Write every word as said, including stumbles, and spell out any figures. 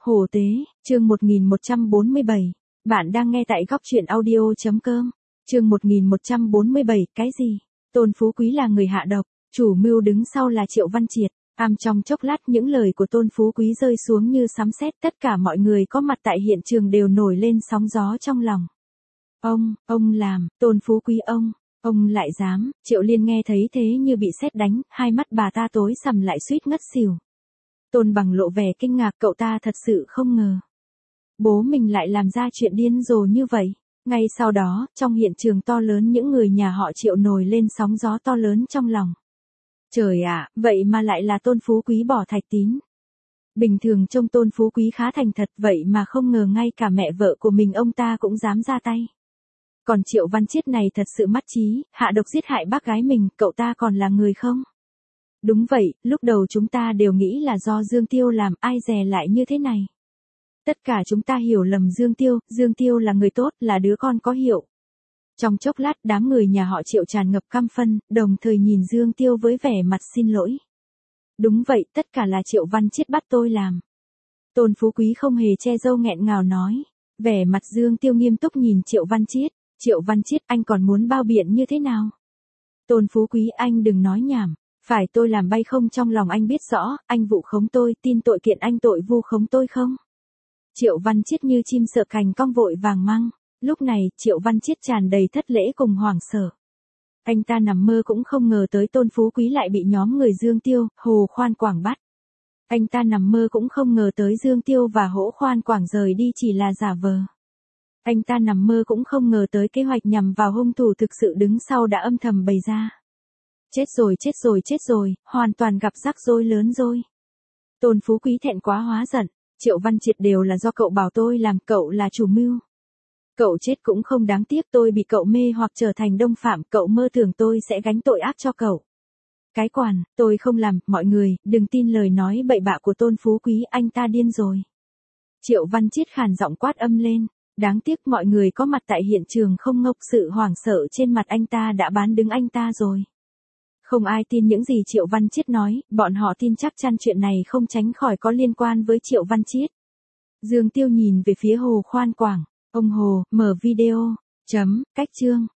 Hổ tế, chương một nghìn một trăm bốn mươi bảy. Bạn đang nghe tại góc truyện audio.com. Chương một nghìn một trăm bốn mươi bảy, cái gì? Tôn Phú Quý là người hạ độc, chủ mưu đứng sau là Triệu Văn Triệt. Am trong chốc lát những lời của Tôn Phú Quý rơi xuống như sấm sét, tất cả mọi người có mặt tại hiện trường đều nổi lên sóng gió trong lòng. Ông, ông làm, Tôn Phú Quý ông, ông lại dám, Triệu Liên nghe thấy thế như bị sét đánh, hai mắt bà ta tối sầm lại suýt ngất xỉu. Tôn Bằng lộ vẻ kinh ngạc, cậu ta thật sự không ngờ. Bố mình lại làm ra chuyện điên rồ như vậy. Ngay sau đó, trong hiện trường to lớn những người nhà họ Triệu nổi lên sóng gió to lớn trong lòng. Trời ạ, vậy mà lại là Tôn Phú Quý bỏ Thạch Tín. Bình thường trông Tôn Phú Quý khá thành thật, vậy mà không ngờ ngay cả mẹ vợ của mình ông ta cũng dám ra tay. Còn Triệu Văn Chiết này thật sự mắt trí, hạ độc giết hại bác gái mình, cậu ta còn là người không? Đúng vậy, lúc đầu chúng ta đều nghĩ là do Dương Tiêu làm, ai dè lại như thế này. Tất cả chúng ta hiểu lầm Dương Tiêu, Dương Tiêu là người tốt, là đứa con có hiệu. Trong chốc lát đám người nhà họ Triệu tràn ngập căm phân, đồng thời nhìn Dương Tiêu với vẻ mặt xin lỗi. Đúng vậy, tất cả là Triệu Văn Chiết bắt tôi làm. Tôn Phú Quý không hề che râu nghẹn ngào nói. Vẻ mặt Dương Tiêu nghiêm túc nhìn Triệu Văn Chiết. Triệu Văn Chiết, anh còn muốn bao biện như thế nào? Tôn Phú Quý, anh đừng nói nhảm. Phải tôi làm bay không, trong lòng anh biết rõ, anh vu khống tôi, tin tội kiện anh tội vu khống tôi không? Triệu Văn Chiết như chim sợ cành cong vội vàng măng. Lúc này, Triệu Văn Chiết tràn đầy thất lễ cùng hoảng sợ. Anh ta nằm mơ cũng không ngờ tới Tôn Phú Quý lại bị nhóm người Dương Tiêu, Hồ Khoan Quảng bắt. Anh ta nằm mơ cũng không ngờ tới Dương Tiêu và Hỗ Khoan Quảng rời đi chỉ là giả vờ. Anh ta nằm mơ cũng không ngờ tới kế hoạch nhằm vào hung thủ thực sự đứng sau đã âm thầm bày ra. Chết rồi, chết rồi, chết rồi, hoàn toàn gặp rắc rối lớn rồi. Tôn Phú Quý thẹn quá hóa giận, Triệu Văn Triệt đều là do cậu bảo tôi làm, cậu là chủ mưu. Cậu chết cũng không đáng tiếc, tôi bị cậu mê hoặc trở thành đồng phạm, cậu mơ tưởng tôi sẽ gánh tội ác cho cậu. Cái quản, tôi không làm, mọi người, đừng tin lời nói bậy bạ của Tôn Phú Quý, anh ta điên rồi. Triệu Văn Triệt khàn giọng quát âm lên, đáng tiếc mọi người có mặt tại hiện trường không ngốc, sự hoảng sợ trên mặt anh ta đã bán đứng anh ta rồi. Không ai tin những gì Triệu Văn Chiết nói, bọn họ tin chắc chắn chuyện này không tránh khỏi có liên quan với Triệu Văn Chiết. Dương Tiêu nhìn về phía Hồ Khoan Quảng, ông Hồ, mở video, chấm, cách chương.